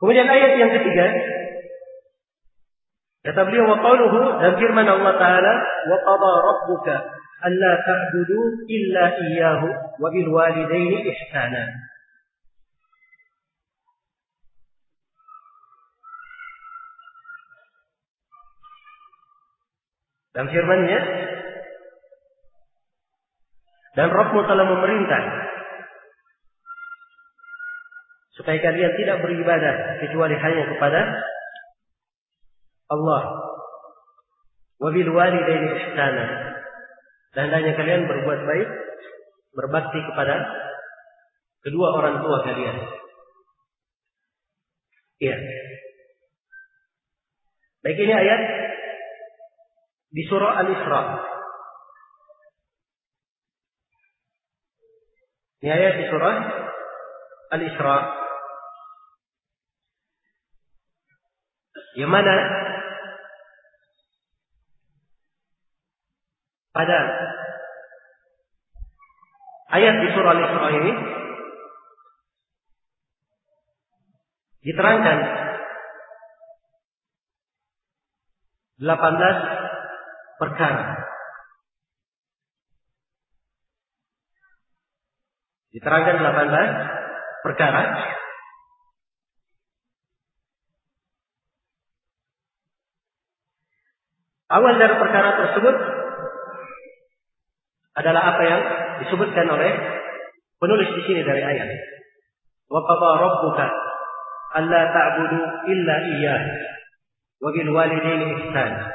Kemudian ayat yang ketiga, kata beliau, wa qauluhu, dan firman Allah Ta'ala, wa qada rabbuka alla ta'budu illa iyyahu wa bil walidaini ihsana. Dan firman-Nya, dan Rabbmu telah memerintah supaya kalian tidak beribadah kecuali hanya kepada Allah. Wa bil walidaini ihsana. Dan hendaknya kalian berbuat baik, berbakti kepada kedua orang tua kalian. Iya. Baik, ini ayat di surah Al-Isra. Ini ayat di surah Al-Isra. Yang mana pada ayat di surah Al-Isra ini diterangkan 18 perkara. Diterangkan 18 perkara. Awal dari perkara tersebut adalah apa yang disebutkan oleh penulis di sini dari ayat. Wa qada rabbuka alla ta'budu illa iyyah wa bil walidaini ihsana.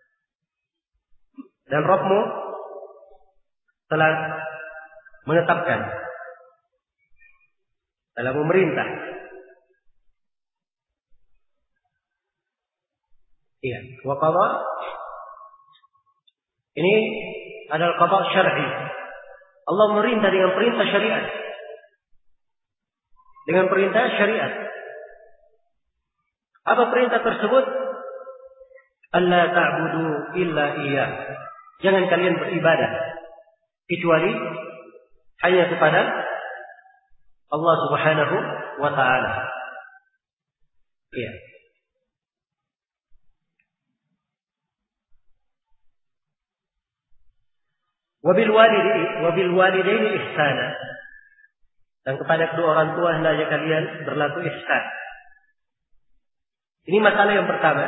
Dan Rabbmu telah menetapkan, telah memerintah. Iya, wa qada ini adalah qada syar'i. Allah memerintah dengan perintah syariat. Dengan perintah syariat. Apa perintah tersebut? Alla ta'budu illa iyyah. Jangan kalian beribadah kecuali hanya kepada Allah Subhanahu wa ta'ala. Iya. Wabil walidaini ihsana. Dan kepada kedua orang tua hendaknya kalian berlaku ihsan. Ini masalah yang pertama,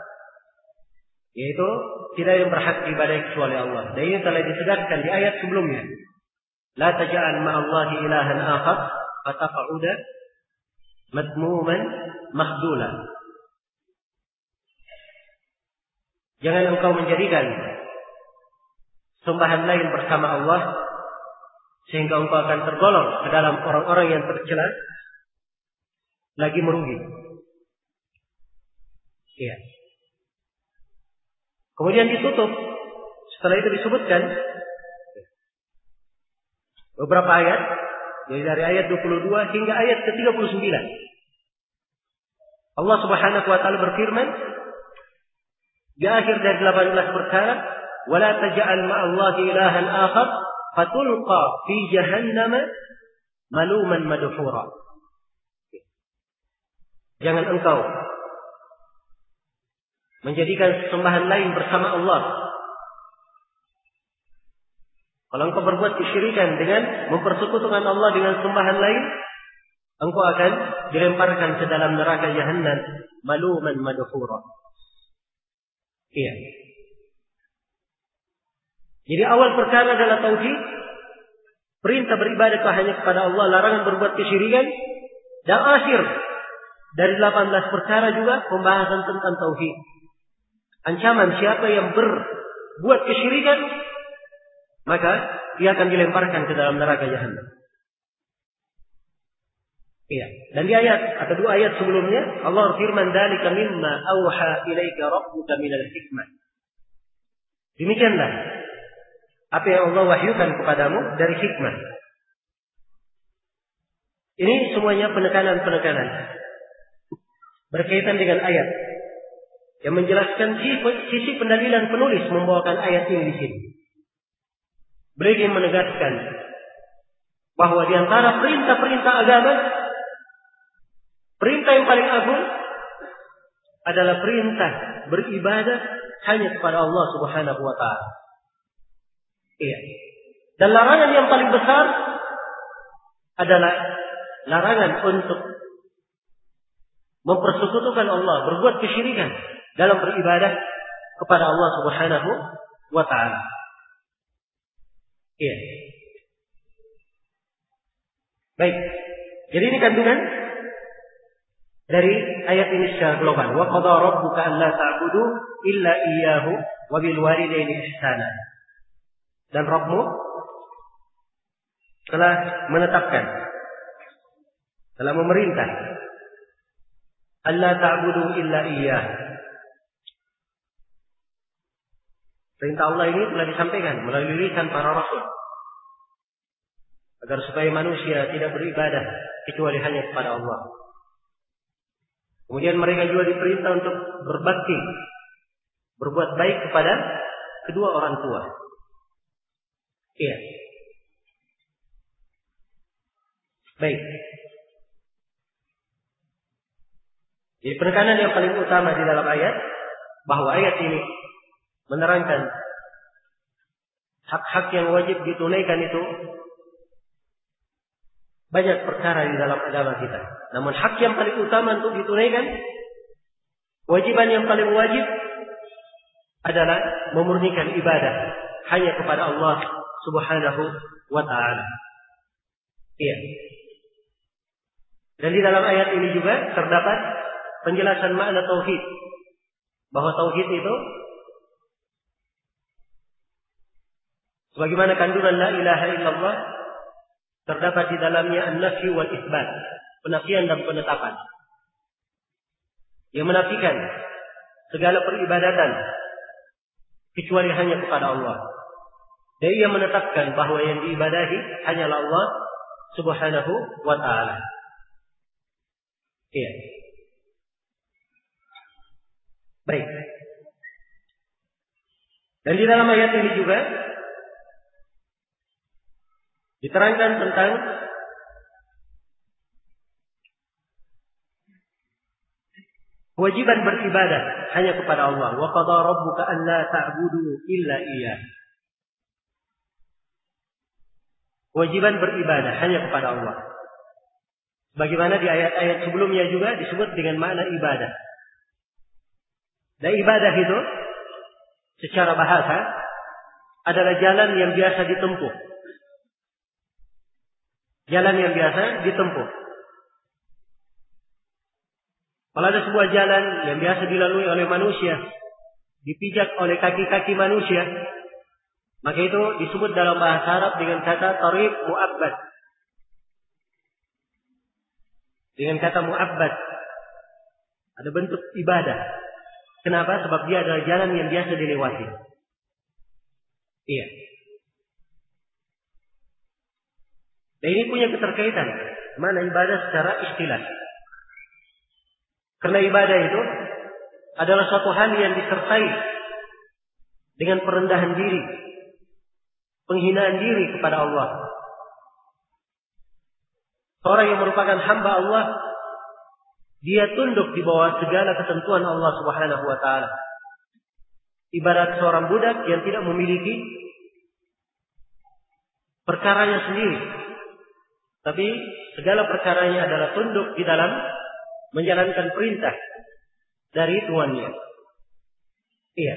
yaitu tidak yang berhak ibadah kecuali Allah. Dan ini telah ditegaskan di ayat sebelumnya. La taj'al ma'allahi ilahan akhar fataqa'uda madmuman makhdula. Jangan engkau menjadikan sembahan lain bersama Allah sehingga engkau akan tergolong ke dalam orang-orang yang tercela lagi merugi. Iya. Kemudian ditutup. Setelah itu disebutkan beberapa ayat, dari ayat 22 hingga ayat ke-39. Allah Subhanahu wa taala berfirman di akhir dari 18 perkara, "Wala taj'al ma'allahi ilahan akhar fatulqa fi jahannam maluman madhura." Jangan engkau menjadikan sembahan lain bersama Allah. Kalau engkau berbuat kesyirikan dengan mempersekutukan Allah dengan sembahan lain, engkau akan dilemparkan ke dalam neraka Jahannam maluman madhura. Iya. Jadi awal perkara adalah tauhid, perintah beribadah hanya kepada Allah, larangan berbuat kesyirikan, dan akhir dari 18 perkara juga pembahasan tentang tauhid. Ancaman siapa yang berbuat kesyirikan, maka dia akan dilemparkan ke dalam neraka Jahannam. Iya. Dan di ayat atau dua ayat sebelumnya Allah firman, "Dzalika mimma auha ilaika rabbuka minal hikmah." Demikianlah apa yang Allah wahyukan kepadamu dari hikmah. Ini semuanya penekanan-penekanan berkaitan dengan ayat yang menjelaskan sisi pendalilan penulis membawakan ayat ini di sini. Beliau ingin menegaskan bahwa di antara perintah-perintah agama Perintah yang paling agung adalah perintah beribadah hanya kepada Allah Subhanahu wa taala. Iya. Dan larangan yang paling besar adalah larangan untuk mempersekutukan Allah, berbuat kesyirikan dalam beribadah kepada Allah Subhanahu wa taala. Iya. Baik. Jadi ini kandungan dari ayat ini secara global. Wa qadha rabbuka alla ta'budu illa iyyahu wa bil walidayni ihsana. Dan Rabbmu telah menetapkan, telah memerintah alla ta'budu illa iyyah. Perintah Allah ini telah disampaikan melalui lisan para rasul agar supaya manusia tidak beribadah kecuali hanya kepada Allah. Kemudian mereka juga diperintah untuk berbakti, berbuat baik kepada kedua orang tua. Iya. Baik. Jadi penekanan yang paling utama di dalam ayat, bahwa ayat ini menerangkan hak-hak yang wajib ditunaikan itu banyak perkara di dalam agama kita. Namun hak yang paling utama untuk ditunaikan, kewajiban yang paling wajib adalah memurnikan ibadah hanya kepada Allah Subhanahu wa taala. Iya. Dan di dalam ayat ini juga terdapat penjelasan makna tauhid. Bahwa tauhid itu sebagaimana kandungan la ilaha illallah, terdapat di dalamnya an-nafy wal itsbat, penafian dan penetapan. Yang menafikan segala peribadatan kecuali hanya kepada Allah. Dan ia menetapkan bahwa yang diibadahi hanyalah Allah Subhanahu wa taala. Iya. Baik. Dan di dalam ayat ini juga diterangkan tentang kewajiban beribadah hanya kepada Allah. Wa qadha rabbuka alla ta'budu illa iyyah. Kewajiban beribadah hanya kepada Allah. Bagaimana di ayat-ayat sebelumnya juga disebut dengan makna ibadah. Dan ibadah itu secara bahasa adalah jalan yang biasa ditempuh. Jalan yang biasa ditempuh. Kalau ada sebuah jalan yang biasa dilalui oleh manusia, dipijak oleh kaki-kaki manusia, maka itu disebut dalam bahasa Arab dengan kata tariq mu'abbad. Dengan kata mu'abbad ada bentuk ibadah. Kenapa? Sebab dia adalah jalan yang biasa dilewati. Iya. Dan ini punya keterkaitan mana ibadah secara istilah. Karena ibadah itu adalah suatu hal yang disertai dengan perendahan diri, penghinaan diri kepada Allah. Seorang yang merupakan hamba Allah, dia tunduk di bawah segala ketentuan Allah Subhanahu wa taala. Ibarat seorang budak yang tidak memiliki perkaranya sendiri, tapi segala perkaranya adalah tunduk di dalam menjalankan perintah dari tuannya. Iya.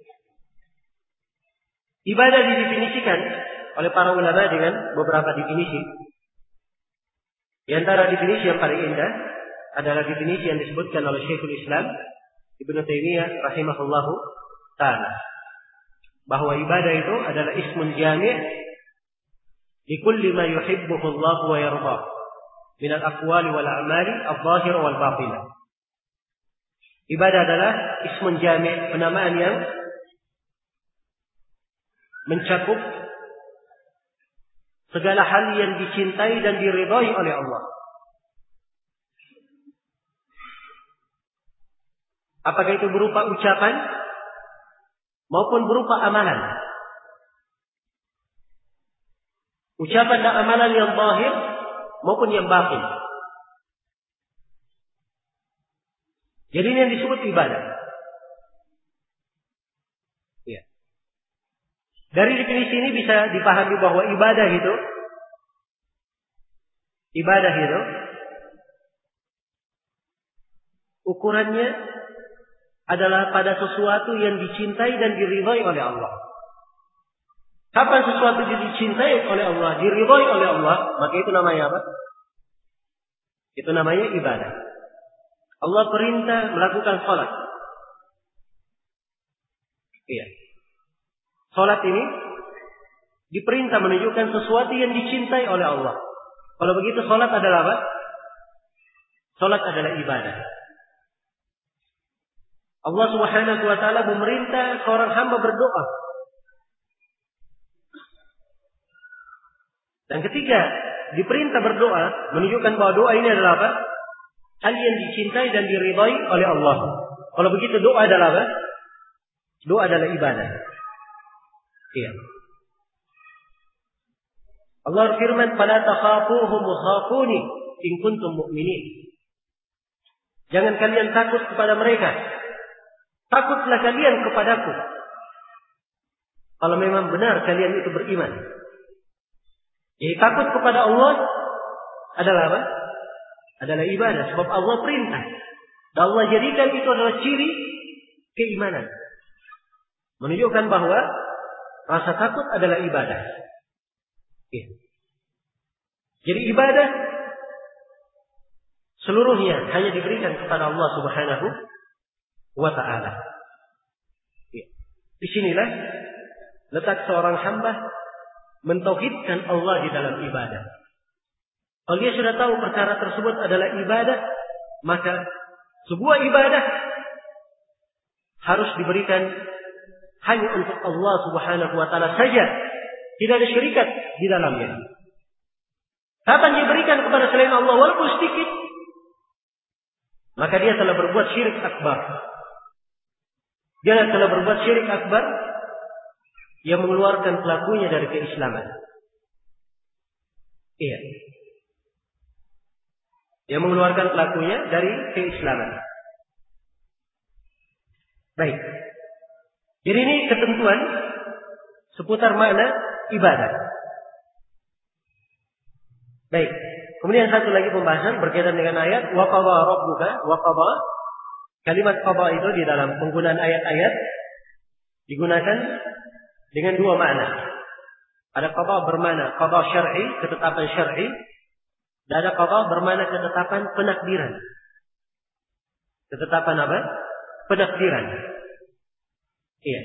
Ibadah didefinisikan oleh para ulama dengan beberapa definisi. Di antara definisi yang paling indah adalah definisi yang disebutkan oleh Syekhul Islam Ibnu Taimiyah rahimahullahu taala, bahwa ibadah itu adalah ismun jami' li kulli ma yuhibbuhu Allah wa yarda min al-aqwali wal a'mali adh-dhahira wal batinah. Ibadah adalah ismun jami', penamaan yang mencakup segala hal yang dicintai dan diridhai oleh Allah. Apakah itu berupa ucapan maupun berupa amalan. Ucapan dan amalan yang zahir maupun yang batin. Jadi ini yang disebut ibadah. Ya. Dari definisi ini bisa dipahami bahwa ibadah itu ukurannya adalah pada sesuatu yang dicintai dan diridhai oleh Allah. Kapan sesuatu dicintai oleh Allah, diridhai oleh Allah, maka itu namanya apa? Itu namanya ibadah. Allah perintah melakukan salat. Iya. Salat ini diperintah menunjukkan sesuatu yang dicintai oleh Allah. Kalau begitu salat adalah apa? Salat adalah ibadah. Allah Subhanahu wa taala memerintah seorang hamba berdoa. Dan ketika diperintah berdoa, menunjukkan bahwa doa ini adalah apa? Hal yang dicintai dan diridhai oleh Allah. Kalau begitu doa adalah apa? Doa adalah ibadah. Iya. Allah berfirman, "Fala takhafuhum wa khafuni in kuntum mu'minin." Jangan kalian takut kepada mereka. Takutlah kalian kepadaku. Kalau memang benar kalian itu beriman. Jadi takut kepada Allah adalah apa? Adalah ibadah. Sebab Allah perintah. Dan Allah jadikan itu adalah ciri keimanan. Menunjukkan bahwa rasa takut adalah ibadah. Ya. Jadi ibadah seluruhnya hanya diberikan kepada Allah Subhanahu wa ta'ala. Ya. Disinilah letak seorang hamba mentauhidkan Allah di dalam ibadah. Kalau dia sudah tahu perkara tersebut adalah ibadah, maka sebuah ibadah harus diberikan hanya untuk Allah Subhanahu wa taala saja, tidak ada syirikat di dalamnya. Kapan dia berikan kepada selain Allah walaupun sedikit, maka dia telah berbuat syirik akbar. Dia telah berbuat syirik akbar yang mengeluarkan pelakunya dari keislaman. Iya. Yang mengeluarkan pelakunya dari keislaman. Baik. Jadi ini ketentuan seputar makna ibadah. Baik. Kemudian satu lagi pembahasan berkaitan dengan ayat wa qada rabbuka wa qada. Kalimat qada itu di dalam penggunaan ayat-ayat digunakan dengan dua makna. Ada qada bermakna qada syar'i, ketetapan syar'i, dan ada qada bermakna ketetapan penakdiran. Ketetapan apa? Penakdiran. Iya.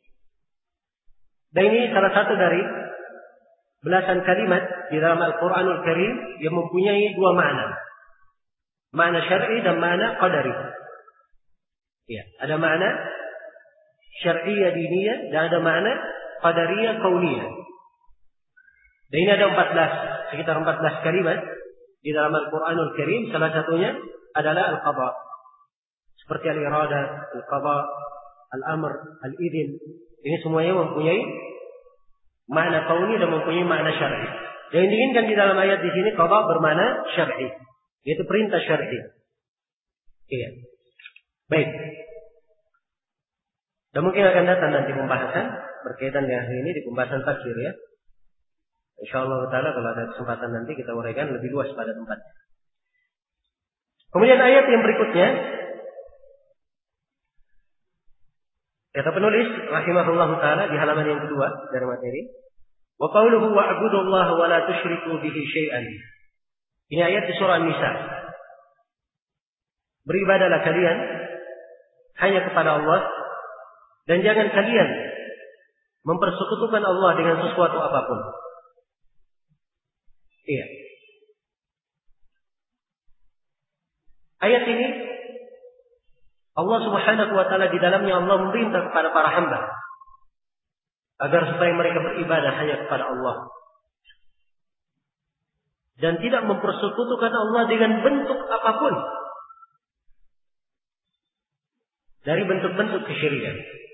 Dan ini salah satu dari belasan kalimat di dalam Al-Quranul Karim yang mempunyai dua makna. Makna syar'i dan makna qadari. Iya. Ada makna syar'iyah diniyah dan ada makna qadariyah kauniyah. Dan ini ada sekitar 14 kalimat di dalam Al-Quranul Karim. Salah satunya adalah al-qada. Seperti al-irada, al-qada, al-amr, al-idhin. Ini semuanya mempunyai makna kauni dan mempunyai makna syar'i. Yang diinginkan di dalam ayat di sini qada bermakna syar'i, yaitu perintah syar'i. Iya. Baik. Dan mungkin akan datang nanti pembahasan berkaitan dengan hal ini di pembahasan tafsir ya. Insyaallah taala kalau ada kesempatan nanti kita uraikan lebih luas pada tempatnya. Kemudian ayat yang berikutnya kata penulis rahimahullahu taala di halaman yang kedua dari materi, wa qauluhu wa'budullaha wa la tusyriku bihi syai'an. Ini ayat di surah An-Nisa. Beribadahlah kalian hanya kepada Allah dan jangan kalian mempersekutukan Allah dengan sesuatu apapun. Iya. Ayat ini Allah Subhanahu wa taala di dalamnya Allah memerintah kepada para hamba agar supaya mereka beribadah hanya kepada Allah dan tidak mempersekutukan Allah dengan bentuk apapun dari bentuk-bentuk kesyirikan.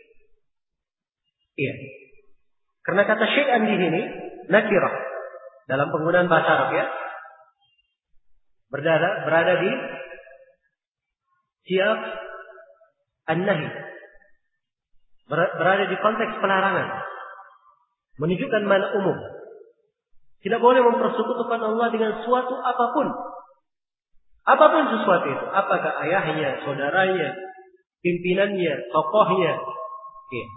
Iya. Karena kata syai'an di sini nakirah dalam penggunaan bahasa Arab ya. Berada di Siyaq an-nahi berada di konteks pelarangan, menunjukkan mana umum. Tidak boleh mempersekutukan Allah dengan suatu apapun. Apapun sesuatu itu, apakah ayahnya, saudaranya, pimpinannya, tokohnya. Ya.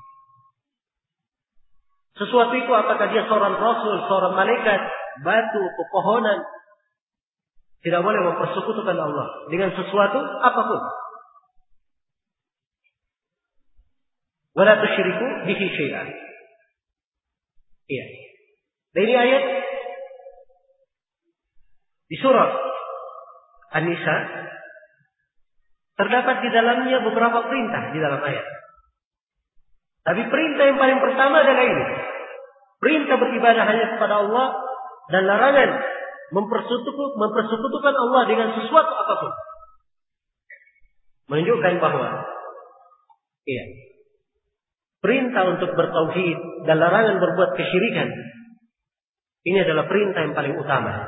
Sesuatu itu apakah dia seorang rasul, seorang malaikat, batu, pepohonan. Tidak boleh mempersekutukan Allah dengan sesuatu apapun. Wala tusyriku bihi syai'an. Iya. Dan ini ayat di surah An-Nisa terdapat di dalamnya beberapa perintah di dalam ayat. Tapi perintah yang paling pertama adalah ini. Perintah beribadah hanya kepada Allah dan larangan mempersekutukan Allah dengan sesuatu apapun. Menunjukkan bahwa perintah untuk bertauhid dan larangan berbuat kesyirikan ini adalah perintah yang paling utama.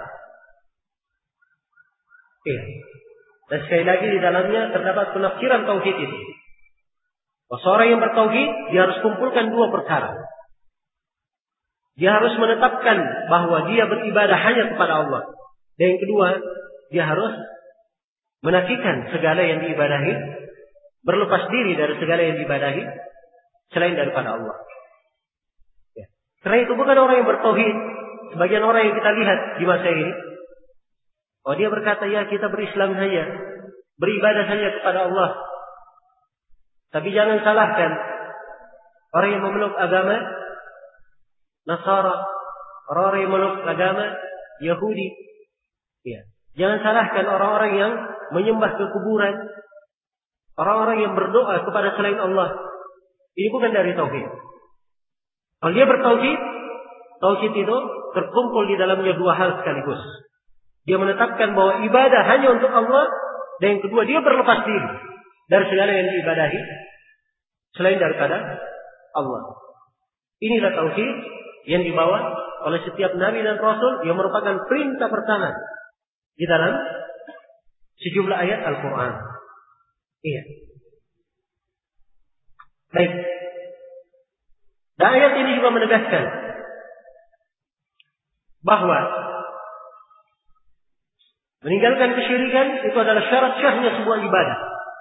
Dan sekali lagi di dalamnya terdapat penafsiran tauhid itu. Seorang yang bertauhid dia harus kumpulkan dua perkara. Dia harus menetapkan bahwa dia beribadah hanya kepada Allah. Dan yang kedua, dia harus menafikan segala yang diibadahi, berlepas diri dari segala yang diibadahi selain daripada Allah. Karena itu bukan orang yang bertauhid. Sebagian orang yang kita lihat di masa ini, dia berkata, ya kita berislam saja, beribadah saja kepada Allah. Tapi jangan salahkan orang yang memeluk agama Nasara, orang-orang yang memeluk agama Yahudi. Jangan salahkan orang-orang yang menyembah ke kuburan, orang-orang yang berdoa kepada selain Allah. Ini bukan dari tauhid. Kalau dia bertauhid, tauhid itu terkumpul di dalamnya dua hal sekaligus. Dia menetapkan bahwa ibadah hanya untuk Allah, dan yang kedua dia berlepas diri dari segala yang diibadahi selain daripada Allah. Inilah tauhid yang dibawa oleh setiap nabi dan rasul yang merupakan perintah pertama di dalam sejumlah ayat Al-Quran. Baik. Dan ayat ini juga menegaskan bahwa meninggalkan kesyirikan itu adalah syarat syahnya sebuah ibadah.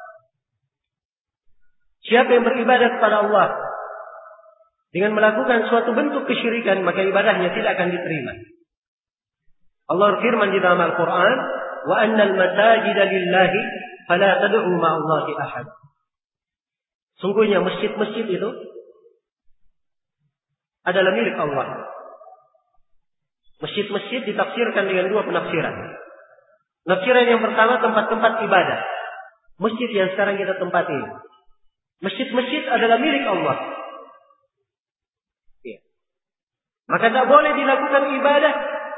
Siapa yang beribadah kepada Allah dengan melakukan suatu bentuk kesyirikan, maka ibadahnya tidak akan diterima. Allah firman di dalam Al-Quran, wa annal masajida lillahi fala tad'u ma'allahi ahad. Sungguhnya masjid-masjid itu adalah milik Allah. Masjid-masjid ditafsirkan dengan dua penafsiran. Penafsiran yang pertama, tempat-tempat ibadah. Masjid yang sekarang kita tempati. Masjid-masjid adalah milik Allah. Maka tak boleh dilakukan ibadah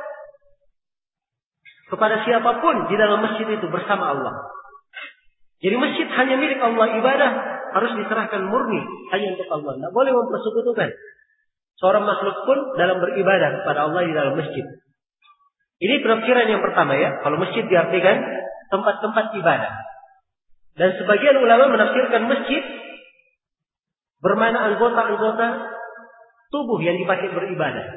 kepada siapapun di dalam masjid itu bersama Allah. Jadi masjid hanya milik Allah, ibadah harus diserahkan murni hanya untuk Allah. Tak boleh mempersekutukan seorang makhluk pun dalam beribadah kepada Allah di dalam masjid. Ini penafsiran yang pertama ya. Kalau masjid diartikan tempat-tempat ibadah. Dan sebagian ulama menafsirkan masjid bermakna anggota-anggota tubuh yang dipakai beribadah.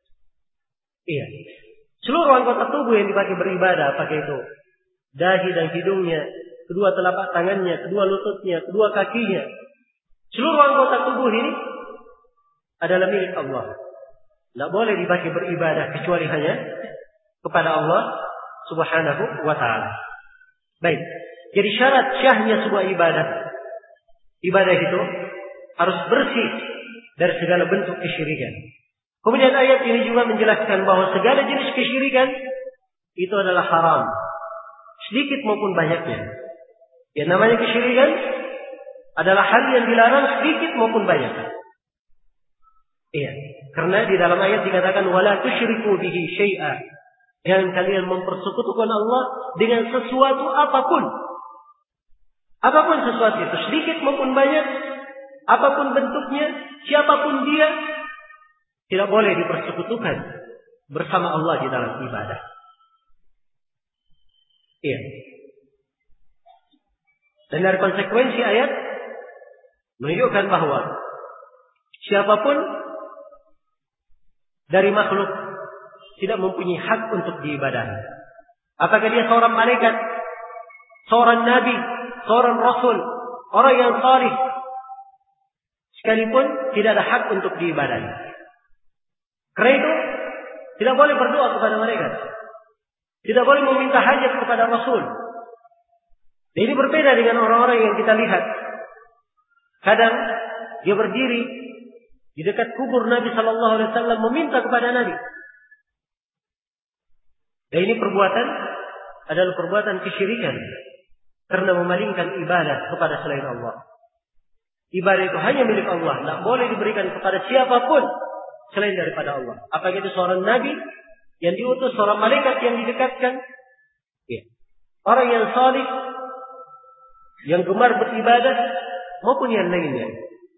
Seluruh anggota tubuh yang dipakai beribadah, apakah itu dahi dan hidungnya, kedua telapak tangannya, kedua lututnya, kedua kakinya. Seluruh anggota tubuh ini adalah milik Allah. Tidak boleh dipakai beribadah kecuali hanya kepada Allah Subhanahu wa ta'ala. Baik. Jadi syarat syahnya sebuah ibadah itu harus bersih dari segala bentuk kesyirikan. Kemudian ayat ini juga menjelaskan bahwa segala jenis kesyirikan itu adalah haram, sedikit maupun banyaknya. Yang namanya kesyirikan adalah hal yang dilarang sedikit maupun banyak. Karena di dalam ayat dikatakan wala tusyriku bihi syai'a. Jangan kalian mempersekutukan Allah dengan sesuatu apapun. Apapun sesuatu itu, sedikit maupun banyak, apapun bentuknya, siapapun dia, tidak boleh dipersekutukan bersama Allah di dalam ibadah. Dan dari konsekuensi ayat menunjukkan bahwa siapapun dari makhluk tidak mempunyai hak untuk diibadahi. Apakah dia seorang malaikat, seorang nabi, seorang rasul, orang yang salih, sekalipun tidak ada hak untuk diibadahi. Karena itu tidak boleh berdoa kepada mereka, tidak boleh meminta hajat kepada Rasul. Dan ini berbeda dengan orang-orang yang kita lihat. Kadang dia berdiri di dekat kubur Nabi Sallallahu Alaihi Wasallam meminta kepada Nabi. Dan ini perbuatan adalah perbuatan kesyirikan karena memalingkan ibadah kepada selain Allah. Ibadah itu hanya milik Allah, tidak boleh diberikan kepada siapapun selain daripada Allah. Apakah itu seorang nabi yang diutus, seorang malaikat yang didekatkan, orang yang salih, yang gemar beribadah, maupun yang lainnya.